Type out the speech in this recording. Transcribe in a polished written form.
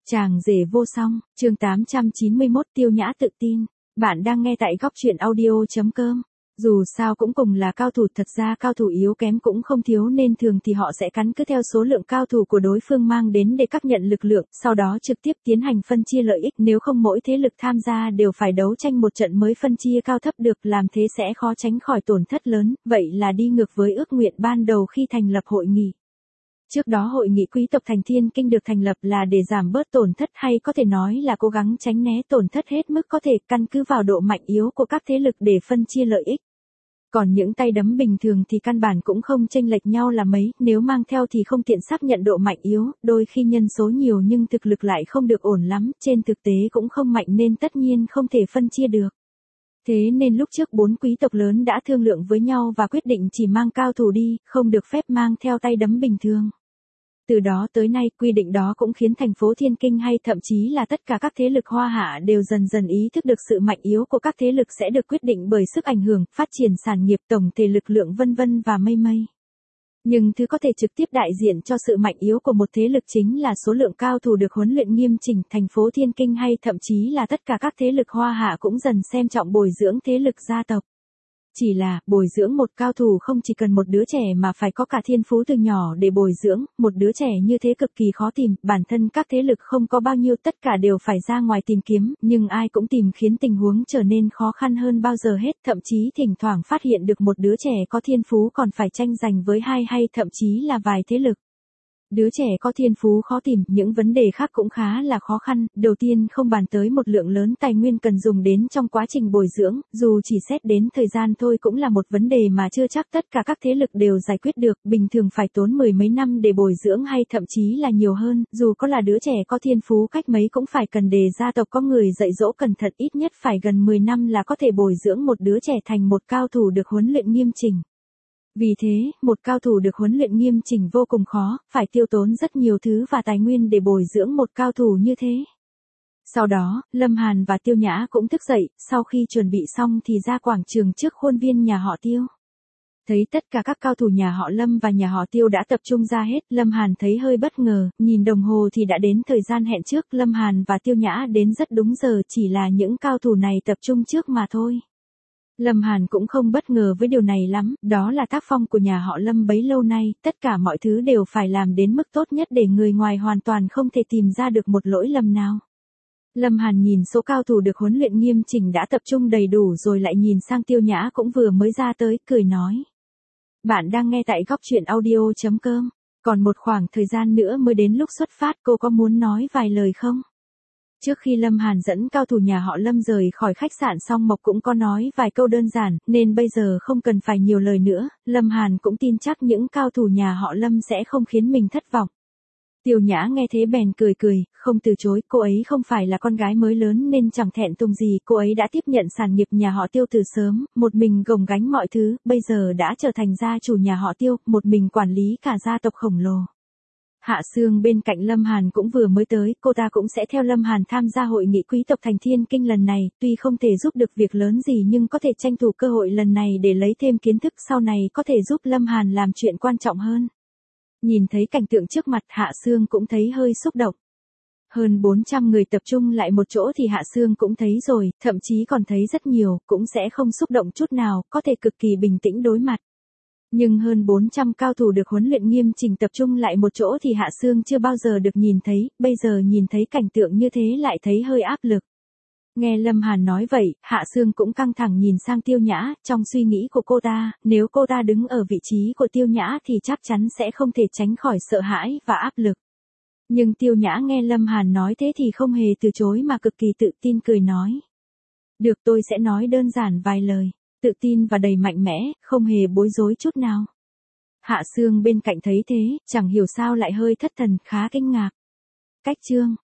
Chàng rể vô song, chương 891 Tiêu Nhã tự tin. Bạn đang nghe tại góc truyện audio.com. Dù sao cũng cùng là cao thủ, thật ra cao thủ yếu kém cũng không thiếu nên thường thì họ sẽ cắn cứ theo số lượng cao thủ của đối phương mang đến để xác nhận lực lượng, sau đó trực tiếp tiến hành phân chia lợi ích, nếu không mỗi thế lực tham gia đều phải đấu tranh một trận mới phân chia cao thấp được, làm thế sẽ khó tránh khỏi tổn thất lớn, vậy là đi ngược với ước nguyện ban đầu khi thành lập hội nghị. Trước đó hội nghị quý tộc thành Thiên Kinh được thành lập là để giảm bớt tổn thất, hay có thể nói là cố gắng tránh né tổn thất hết mức có thể, căn cứ vào độ mạnh yếu của các thế lực để phân chia lợi ích. Còn những tay đấm bình thường thì căn bản cũng không chênh lệch nhau là mấy, nếu mang theo thì không tiện xác nhận độ mạnh yếu, đôi khi nhân số nhiều nhưng thực lực lại không được ổn lắm, trên thực tế cũng không mạnh nên tất nhiên không thể phân chia được. Thế nên lúc trước 4 quý tộc lớn đã thương lượng với nhau và quyết định chỉ mang cao thủ đi, không được phép mang theo tay đấm bình thường. Từ đó tới nay, quy định đó cũng khiến thành phố Thiên Kinh hay thậm chí là tất cả các thế lực Hoa Hạ đều dần dần ý thức được sự mạnh yếu của các thế lực sẽ được quyết định bởi sức ảnh hưởng, phát triển sản nghiệp, tổng thể lực lượng vân vân và mây mây. Nhưng thứ có thể trực tiếp đại diện cho sự mạnh yếu của một thế lực chính là số lượng cao thủ được huấn luyện nghiêm chỉnh. Thành phố Thiên Kinh hay thậm chí là tất cả các thế lực Hoa Hạ cũng dần xem trọng bồi dưỡng thế lực gia tộc. Chỉ là, bồi dưỡng một cao thủ không chỉ cần một đứa trẻ mà phải có cả thiên phú từ nhỏ để bồi dưỡng, một đứa trẻ như thế cực kỳ khó tìm, bản thân các thế lực không có bao nhiêu, tất cả đều phải ra ngoài tìm kiếm, nhưng ai cũng tìm khiến tình huống trở nên khó khăn hơn bao giờ hết, thậm chí thỉnh thoảng phát hiện được một đứa trẻ có thiên phú còn phải tranh giành với hai hay thậm chí là vài thế lực. Đứa trẻ có thiên phú khó tìm, những vấn đề khác cũng khá là khó khăn, đầu tiên không bàn tới một lượng lớn tài nguyên cần dùng đến trong quá trình bồi dưỡng, dù chỉ xét đến thời gian thôi cũng là một vấn đề mà chưa chắc tất cả các thế lực đều giải quyết được, bình thường phải tốn 10 mấy năm để bồi dưỡng hay thậm chí là nhiều hơn, dù có là đứa trẻ có thiên phú cách mấy cũng phải cần để gia tộc có người dạy dỗ cẩn thận, ít nhất phải gần 10 năm là có thể bồi dưỡng một đứa trẻ thành một cao thủ được huấn luyện nghiêm chỉnh. Vì thế, một cao thủ được huấn luyện nghiêm chỉnh vô cùng khó, phải tiêu tốn rất nhiều thứ và tài nguyên để bồi dưỡng một cao thủ như thế. Sau đó, Lâm Hàn và Tiêu Nhã cũng thức dậy, sau khi chuẩn bị xong thì ra quảng trường trước khuôn viên nhà họ Tiêu. Thấy tất cả các cao thủ nhà họ Lâm và nhà họ Tiêu đã tập trung ra hết, Lâm Hàn thấy hơi bất ngờ, nhìn đồng hồ thì đã đến thời gian hẹn trước, Lâm Hàn và Tiêu Nhã đến rất đúng giờ, chỉ là những cao thủ này tập trung trước mà thôi. Lâm Hàn cũng không bất ngờ với điều này lắm, đó là tác phong của nhà họ Lâm bấy lâu nay, tất cả mọi thứ đều phải làm đến mức tốt nhất để người ngoài hoàn toàn không thể tìm ra được một lỗi lầm nào. Lâm Hàn nhìn số cao thủ được huấn luyện nghiêm chỉnh đã tập trung đầy đủ rồi lại nhìn sang Tiêu Nhã cũng vừa mới ra tới, cười nói. Bạn đang nghe tại góc truyện audio.com, còn một khoảng thời gian nữa mới đến lúc xuất phát, cô có muốn nói vài lời không? Trước khi Lâm Hàn dẫn cao thủ nhà họ Lâm rời khỏi khách sạn xong, Mộc cũng có nói vài câu đơn giản, nên bây giờ không cần phải nhiều lời nữa, Lâm Hàn cũng tin chắc những cao thủ nhà họ Lâm sẽ không khiến mình thất vọng. Tiêu Nhã nghe thế bèn cười cười, không từ chối, cô ấy không phải là con gái mới lớn nên chẳng thẹn thùng gì, cô ấy đã tiếp nhận sản nghiệp nhà họ Tiêu từ sớm, một mình gồng gánh mọi thứ, bây giờ đã trở thành gia chủ nhà họ Tiêu, một mình quản lý cả gia tộc khổng lồ. Hạ Sương bên cạnh Lâm Hàn cũng vừa mới tới, cô ta cũng sẽ theo Lâm Hàn tham gia hội nghị quý tộc thành Thiên Kinh lần này, tuy không thể giúp được việc lớn gì nhưng có thể tranh thủ cơ hội lần này để lấy thêm kiến thức, sau này có thể giúp Lâm Hàn làm chuyện quan trọng hơn. Nhìn thấy cảnh tượng trước mặt, Hạ Sương cũng thấy hơi xúc động. Hơn 400 người tập trung lại một chỗ thì Hạ Sương cũng thấy rồi, thậm chí còn thấy rất nhiều, cũng sẽ không xúc động chút nào, có thể cực kỳ bình tĩnh đối mặt. Nhưng hơn 400 cao thủ được huấn luyện nghiêm chỉnh tập trung lại một chỗ thì Hạ Sương chưa bao giờ được nhìn thấy, bây giờ nhìn thấy cảnh tượng như thế lại thấy hơi áp lực. Nghe Lâm Hàn nói vậy, Hạ Sương cũng căng thẳng nhìn sang Tiêu Nhã, trong suy nghĩ của cô ta, nếu cô ta đứng ở vị trí của Tiêu Nhã thì chắc chắn sẽ không thể tránh khỏi sợ hãi và áp lực. Nhưng Tiêu Nhã nghe Lâm Hàn nói thế thì không hề từ chối mà cực kỳ tự tin cười nói. Được, tôi sẽ nói đơn giản vài lời. Tự tin và đầy mạnh mẽ, không hề bối rối chút nào. Hạ Sương bên cạnh thấy thế, chẳng hiểu sao lại hơi thất thần, khá kinh ngạc. Cách chương